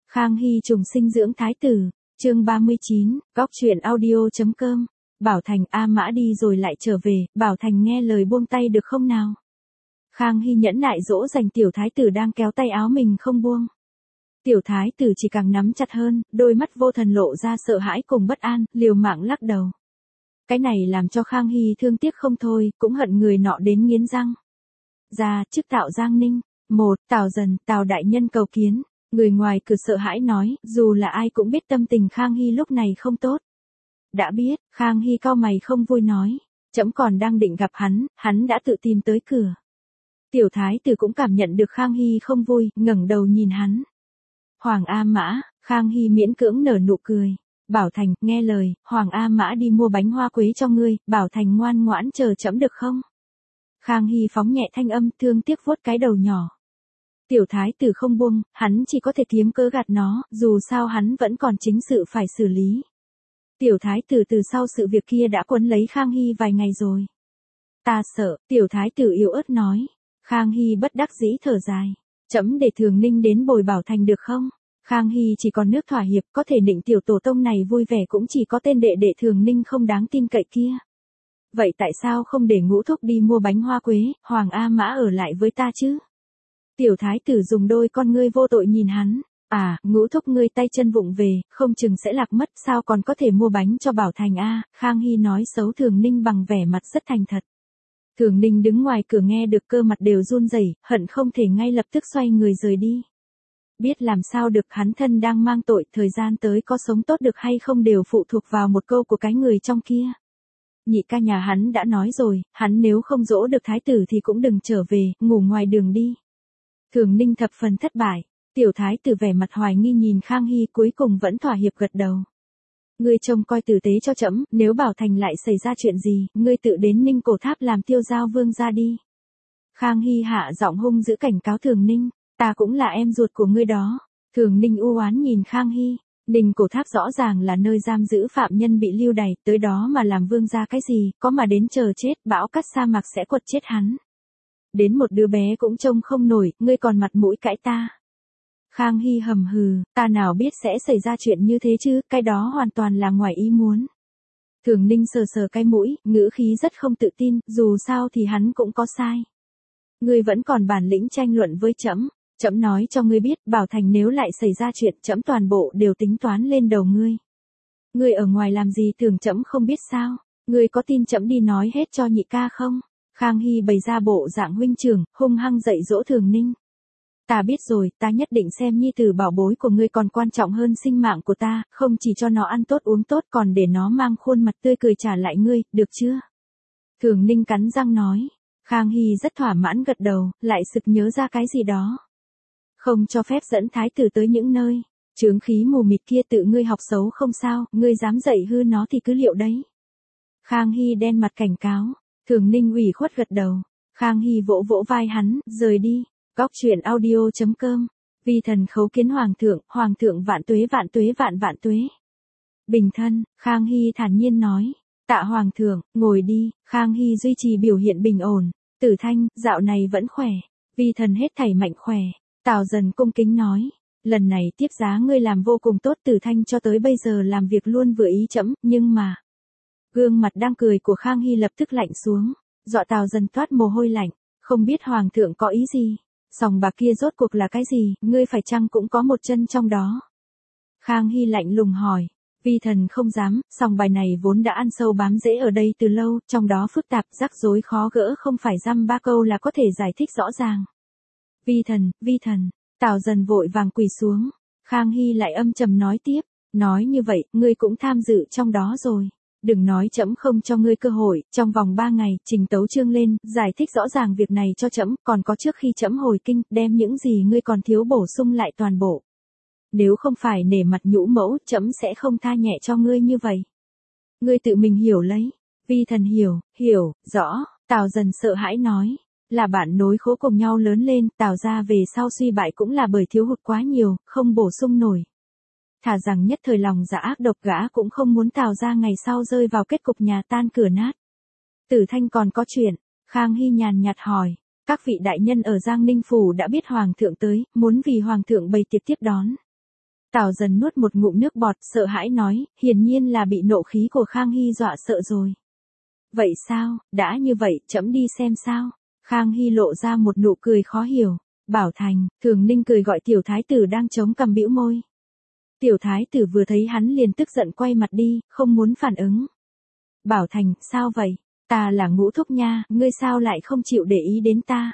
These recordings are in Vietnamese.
Khang Hy trùng sinh dưỡng thái tử, chương 39, góc truyện audio.com. Bảo Thành A Mã đi rồi lại trở về, Bảo Thành nghe lời buông tay được không nào. Khang Hy nhẫn nại dỗ dành tiểu thái tử đang kéo tay áo mình không buông. Tiểu thái tử chỉ càng nắm chặt hơn, đôi mắt vô thần lộ ra sợ hãi cùng bất an, liều mạng lắc đầu. Cái này làm cho Khang Hy thương tiếc không thôi, cũng hận người nọ đến nghiến răng. Ra, chức tạo Giang Ninh. Tào Dần, Tào đại nhân cầu kiến. Người ngoài cửa sợ hãi nói, dù là ai cũng biết tâm tình Khang Hy lúc này không tốt. Đã biết, Khang Hy cau mày không vui nói. Trẫm còn đang định gặp hắn đã tự tìm tới cửa. Tiểu thái tử cũng cảm nhận được Khang Hy không vui, ngẩng đầu nhìn hắn. Hoàng A Mã, Khang Hy miễn cưỡng nở nụ cười. Bảo Thành, nghe lời, Hoàng A Mã đi mua bánh hoa quế cho ngươi, Bảo Thành ngoan ngoãn chờ trẫm được không? Khang Hy phóng nhẹ thanh âm, thương tiếc vuốt cái đầu nhỏ. Tiểu thái tử không buông, hắn chỉ có thể kiếm cớ gạt nó, dù sao hắn vẫn còn chính sự phải xử lý. Tiểu thái tử từ sau sự việc kia đã quấn lấy Khang Hy vài ngày rồi. Ta sợ, tiểu thái tử yếu ớt nói. Khang Hy bất đắc dĩ thở dài. Trẫm để Thường Ninh đến bồi Bảo Thành được không? Khang Hy chỉ còn nước thỏa hiệp, có thể định tiểu tổ tông này vui vẻ cũng chỉ có tên đệ đệ Thường Ninh không đáng tin cậy kia. Vậy tại sao không để Ngũ thúc đi mua bánh hoa quế, Hoàng A Mã ở lại với ta chứ? Tiểu thái tử dùng đôi con ngươi vô tội nhìn hắn. À, Ngũ thúc ngươi tay chân vụng về, không chừng sẽ lạc mất, sao còn có thể mua bánh cho Bảo Thành a? Khang Hy nói xấu Thường Ninh bằng vẻ mặt rất thành thật. Thường Ninh đứng ngoài cửa nghe được cơ mặt đều run rẩy, hận không thể ngay lập tức xoay người rời đi. Biết làm sao được, hắn thân đang mang tội, thời gian tới có sống tốt được hay không đều phụ thuộc vào một câu của cái người trong kia. Nhị ca nhà hắn đã nói rồi, hắn nếu không dỗ được thái tử thì cũng đừng trở về, ngủ ngoài đường đi. Thường Ninh thập phần thất bại, tiểu thái tử vẻ mặt hoài nghi nhìn Khang Hy cuối cùng vẫn thỏa hiệp gật đầu. Ngươi trông coi tử tế cho trẫm, nếu Bảo Thành lại xảy ra chuyện gì, ngươi tự đến Ninh Cổ Tháp làm Tiêu Giao Vương ra đi. Khang Hy hạ giọng hung dữ cảnh cáo Thường Ninh, ta cũng là em ruột của ngươi đó. Thường Ninh u oán nhìn Khang Hy, Ninh Cổ Tháp rõ ràng là nơi giam giữ phạm nhân bị lưu đày, tới đó mà làm vương ra cái gì, có mà đến chờ chết, bão cát sa mạc sẽ quật chết hắn. Đến một đứa bé cũng trông không nổi, ngươi còn mặt mũi cãi ta. Khang Hy hầm hừ, ta nào biết sẽ xảy ra chuyện như thế chứ, cái đó hoàn toàn là ngoài ý muốn. Thường Ninh sờ sờ cái mũi, ngữ khí rất không tự tin, dù sao thì hắn cũng có sai. Ngươi vẫn còn bản lĩnh tranh luận với trẫm, trẫm nói cho ngươi biết, Bảo Thành nếu lại xảy ra chuyện, trẫm toàn bộ đều tính toán lên đầu ngươi. Ngươi ở ngoài làm gì tưởng trẫm không biết sao, ngươi có tin trẫm đi nói hết cho nhị ca không? Khang Hy bày ra bộ dạng huynh trưởng, hung hăng dạy dỗ Thường Ninh. Ta biết rồi, ta nhất định xem nhi tử bảo bối của ngươi còn quan trọng hơn sinh mạng của ta, không chỉ cho nó ăn tốt uống tốt còn để nó mang khuôn mặt tươi cười trả lại ngươi, được chưa? Thường Ninh cắn răng nói. Khang Hy rất thỏa mãn gật đầu, lại sực nhớ ra cái gì đó. Không cho phép dẫn thái tử tới những nơi chướng khí mù mịt kia, tự ngươi học xấu không sao, ngươi dám dạy hư nó thì cứ liệu đấy. Khang Hy đen mặt cảnh cáo. Thường Ninh ủy khuất gật đầu. Khang Hy vỗ vỗ vai hắn, rời đi. Góc truyện audio.com. Vi thần khấu kiến hoàng thượng vạn tuế vạn tuế. Bình thân, Khang Hy thản nhiên nói. Tạ hoàng thượng, ngồi đi. Khang Hy duy trì biểu hiện bình ổn. Tử Thanh, dạo này vẫn khỏe. Vi thần hết thảy mạnh khỏe. Tào Dần cung kính nói. Lần này tiếp giá ngươi làm vô cùng tốt, Tử Thanh cho tới bây giờ làm việc luôn vừa ý trẫm, nhưng mà. Gương mặt đang cười của Khang Hy lập tức lạnh xuống, dọa Tào Dần toát mồ hôi lạnh, không biết hoàng thượng có ý gì, sòng bạc kia rốt cuộc là cái gì, ngươi phải chăng cũng có một chân trong đó. Khang Hy lạnh lùng hỏi, vi thần không dám, sòng bài này vốn đã ăn sâu bám rễ ở đây từ lâu, trong đó phức tạp rắc rối khó gỡ, không phải dăm ba câu là có thể giải thích rõ ràng. Vi thần, Tào Dần vội vàng quỳ xuống. Khang Hy lại âm trầm nói tiếp, nói như vậy, ngươi cũng tham dự trong đó rồi. Đừng nói trẫm không cho ngươi cơ hội, trong vòng 3 ngày, trình tấu chương lên, giải thích rõ ràng việc này cho trẫm, còn có trước khi trẫm hồi kinh, đem những gì ngươi còn thiếu bổ sung lại toàn bộ. Nếu không phải nể mặt nhũ mẫu, trẫm sẽ không tha nhẹ cho ngươi như vậy. Ngươi tự mình hiểu lấy. Vi thần hiểu, rõ. Tào Dần sợ hãi nói. Là bạn nối khố cùng nhau lớn lên, Tào gia về sau suy bại cũng là bởi thiếu hụt quá nhiều, không bổ sung nổi. Thà rằng nhất thời lòng dạ ác độc, gã cũng không muốn Tào gia ngày sau rơi vào kết cục nhà tan cửa nát. Tử Thanh còn có chuyện, Khang Hy nhàn nhạt hỏi, các vị đại nhân ở Giang Ninh Phủ đã biết Hoàng thượng tới, muốn vì Hoàng thượng bày tiệc tiếp đón. Tào Dần nuốt một ngụm nước bọt, sợ hãi nói, hiển nhiên là bị nộ khí của Khang Hy dọa sợ rồi. Vậy sao, đã như vậy, trẫm đi xem sao? Khang Hy lộ ra một nụ cười khó hiểu. Bảo Thành, Thường Ninh cười gọi tiểu thái tử đang chống cằm bĩu môi. Tiểu thái tử vừa thấy hắn liền tức giận quay mặt đi, không muốn phản ứng. Bảo Thành, sao vậy? Ta là Ngũ thúc nha, ngươi sao lại không chịu để ý đến ta?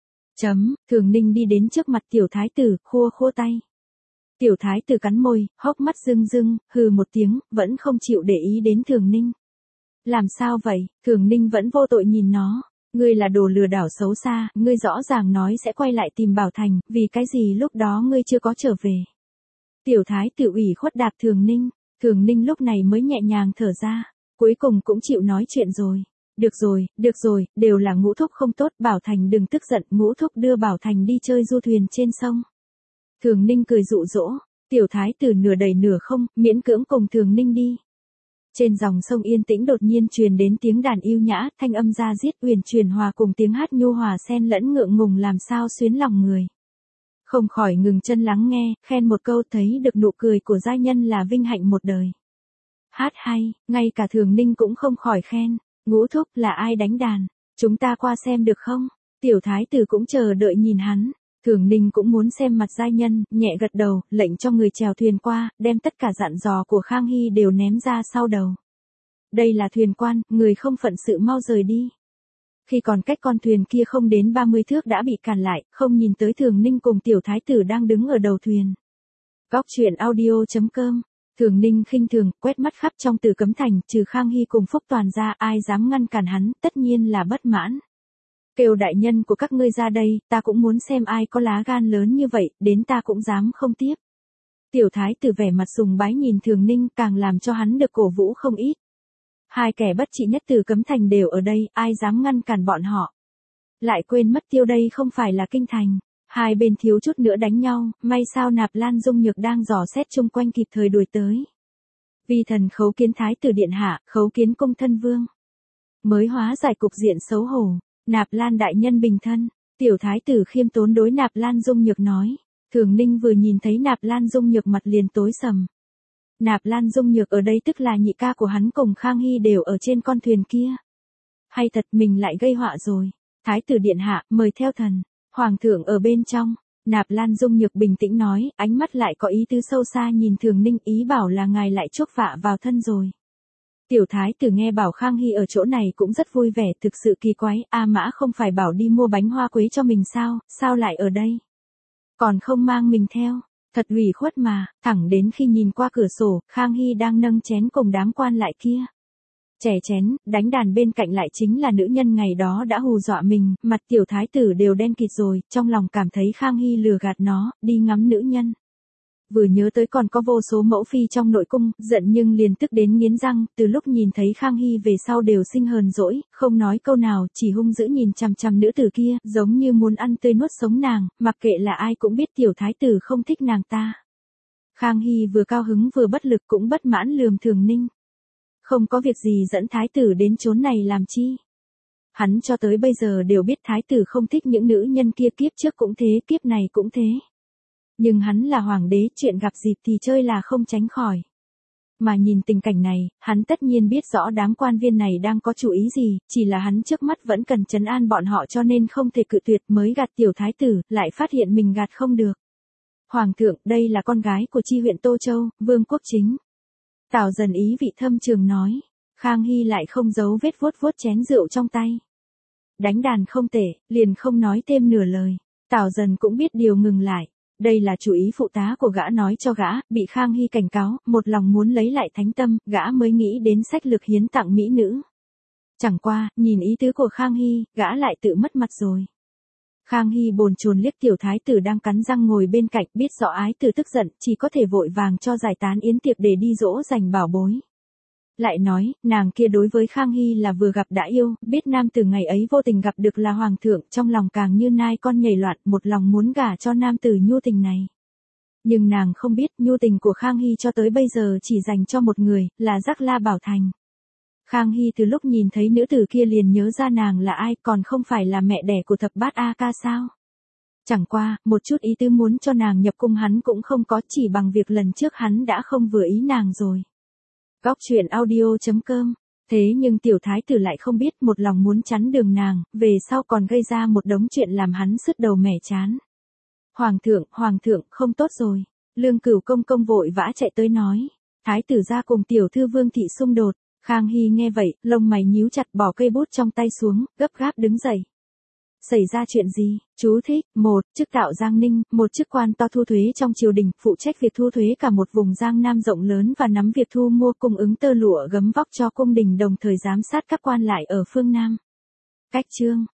Thường Ninh đi đến trước mặt tiểu thái tử, khua khua tay. Tiểu thái tử cắn môi, hốc mắt rưng rưng, hừ một tiếng, vẫn không chịu để ý đến Thường Ninh. Làm sao vậy? Thường Ninh vẫn vô tội nhìn nó. Ngươi là đồ lừa đảo xấu xa, ngươi rõ ràng nói sẽ quay lại tìm Bảo Thành, vì cái gì lúc đó ngươi chưa có trở về. Tiểu thái tử ủy khuất đạp Thường Ninh lúc này mới nhẹ nhàng thở ra, cuối cùng cũng chịu nói chuyện rồi. Được rồi, đều là Ngũ thúc không tốt, Bảo Thành đừng tức giận, Ngũ thúc đưa Bảo Thành đi chơi du thuyền trên sông. Thường Ninh cười dụ dỗ, tiểu thái tử nửa đầy nửa không, miễn cưỡng cùng Thường Ninh đi. Trên dòng sông yên tĩnh đột nhiên truyền đến tiếng đàn yêu nhã, thanh âm da diết uyển chuyển hòa cùng tiếng hát nhu hòa xen lẫn ngượng ngùng làm sao xuyến lòng người. Không khỏi ngừng chân lắng nghe, khen một câu, thấy được nụ cười của giai nhân là vinh hạnh một đời. Hát hay, ngay cả Thường Ninh cũng không khỏi khen. Ngũ thúc, là ai đánh đàn? Chúng ta qua xem được không? Tiểu thái tử cũng chờ đợi nhìn hắn. Thường Ninh cũng muốn xem mặt giai nhân, nhẹ gật đầu, lệnh cho người chèo thuyền qua, đem tất cả dặn dò của Khang Hy đều ném ra sau đầu. Đây là thuyền quan, người không phận sự mau rời đi. Khi còn cách con thuyền kia không đến 30 thước đã bị cản lại, không nhìn tới Thường Ninh cùng tiểu thái tử đang đứng ở đầu thuyền. Góc truyện audio.com. Thường Ninh khinh thường, quét mắt khắp trong Tử Cấm Thành, trừ Khang Hy cùng Phúc Toàn ra, ai dám ngăn cản hắn, tất nhiên là bất mãn. Kêu đại nhân của các ngươi ra đây, ta cũng muốn xem ai có lá gan lớn như vậy, đến ta cũng dám không tiếp. Tiểu thái tử vẻ mặt sùng bái nhìn Thường Ninh, càng làm cho hắn được cổ vũ không ít. Hai kẻ bất trị nhất Tử Cấm Thành đều ở đây, ai dám ngăn cản bọn họ. Lại quên mất tiêu đây không phải là kinh thành. Hai bên thiếu chút nữa đánh nhau, may sao Nạp Lan Dung Nhược đang dò xét chung quanh kịp thời đuổi tới. Vi thần khấu kiến thái tử điện hạ, khấu kiến cung thân vương. Mới hóa giải cục diện xấu hổ, Nạp Lan đại nhân bình thân, tiểu thái tử khiêm tốn đối Nạp Lan Dung Nhược nói. Thường Ninh vừa nhìn thấy Nạp Lan Dung Nhược mặt liền tối sầm. Nạp Lan Dung Nhược ở đây tức là nhị ca của hắn cùng Khang Hy đều ở trên con thuyền kia. Hay thật mình lại gây họa rồi. Thái tử điện hạ, mời theo thần. Hoàng thượng ở bên trong. Nạp Lan Dung Nhược bình tĩnh nói, ánh mắt lại có ý tứ sâu xa nhìn Thường Ninh, ý bảo là ngài lại chuốc vạ vào thân rồi. Tiểu thái tử nghe bảo Khang Hy ở chỗ này cũng rất vui vẻ, thực sự kỳ quái, A Mã không phải bảo đi mua bánh hoa quế cho mình sao lại ở đây? Còn không mang mình theo, thật ủy khuất mà, thẳng đến khi nhìn qua cửa sổ, Khang Hy đang nâng chén cùng đám quan lại kia. Chè chén, đánh đàn bên cạnh lại chính là nữ nhân ngày đó đã hù dọa mình, mặt tiểu thái tử đều đen kịt rồi, trong lòng cảm thấy Khang Hy lừa gạt nó, đi ngắm nữ nhân. Vừa nhớ tới còn có vô số mẫu phi trong nội cung, giận nhưng liền tức đến nghiến răng, từ lúc nhìn thấy Khang Hy về sau đều sinh hờn dỗi, không nói câu nào, chỉ hung dữ nhìn chằm chằm nữ tử kia, giống như muốn ăn tươi nuốt sống nàng, mặc kệ là ai cũng biết tiểu thái tử không thích nàng ta. Khang Hy vừa cao hứng vừa bất lực cũng bất mãn lườm Thường Ninh. Không có việc gì dẫn thái tử đến chốn này làm chi. Hắn cho tới bây giờ đều biết thái tử không thích những nữ nhân kia, kiếp trước cũng thế, kiếp này cũng thế. Nhưng hắn là hoàng đế, chuyện gặp dịp thì chơi là không tránh khỏi. Mà nhìn tình cảnh này, hắn tất nhiên biết rõ đám quan viên này đang có chủ ý gì, chỉ là hắn trước mắt vẫn cần trấn an bọn họ cho nên không thể cự tuyệt, mới gạt tiểu thái tử, lại phát hiện mình gạt không được. Hoàng thượng, đây là con gái của chi huyện Tô Châu, Vương Quốc Chính. Tào Dần ý vị thâm trường nói. Khang Hy lại không giấu vết vuốt vuốt chén rượu trong tay. Đánh đàn không tệ, liền không nói thêm nửa lời. Tào Dần cũng biết điều ngừng lại. Đây là chủ ý phụ tá của gã nói cho gã, bị Khang Hy cảnh cáo, một lòng muốn lấy lại thánh tâm, gã mới nghĩ đến sách lược hiến tặng mỹ nữ. Chẳng qua, nhìn ý tứ của Khang Hy, gã lại tự mất mặt rồi. Khang Hy bồn chồn liếc tiểu thái tử đang cắn răng ngồi bên cạnh, biết rõ ái tử tức giận, chỉ có thể vội vàng cho giải tán yến tiệc để đi dỗ dành bảo bối. Lại nói, nàng kia đối với Khang Hy là vừa gặp đã yêu, biết nam tử ngày ấy vô tình gặp được là hoàng thượng, trong lòng càng như nai con nhảy loạn, một lòng muốn gả cho nam tử nhu tình này. Nhưng nàng không biết, nhu tình của Khang Hy cho tới bây giờ chỉ dành cho một người, là Giác La Bảo Thành. Khang Hy từ lúc nhìn thấy nữ tử kia liền nhớ ra nàng là ai, còn không phải là mẹ đẻ của thập bát A Ca sao? Chẳng qua, một chút ý tứ muốn cho nàng nhập cung hắn cũng không có, chỉ bằng việc lần trước hắn đã không vừa ý nàng rồi. Góc truyện audio.com. Thế nhưng tiểu thái tử lại không biết, một lòng muốn chắn đường nàng, về sau còn gây ra một đống chuyện làm hắn sứt đầu mẻ chán. Hoàng thượng, không tốt rồi. Lương Cửu công công vội vã chạy tới nói. Thái tử ra cùng tiểu thư Vương thị xung đột. Khang Hy nghe vậy, lông mày nhíu chặt, bỏ cây bút trong tay xuống, gấp gáp đứng dậy. Xảy ra chuyện gì? Chú thích: 1. Chức tạo Giang Ninh, một chức quan to thu thuế trong triều đình, phụ trách việc thu thuế cả một vùng Giang Nam rộng lớn và nắm việc thu mua cung ứng tơ lụa gấm vóc cho cung đình, đồng thời giám sát các quan lại ở phương Nam. Cách chương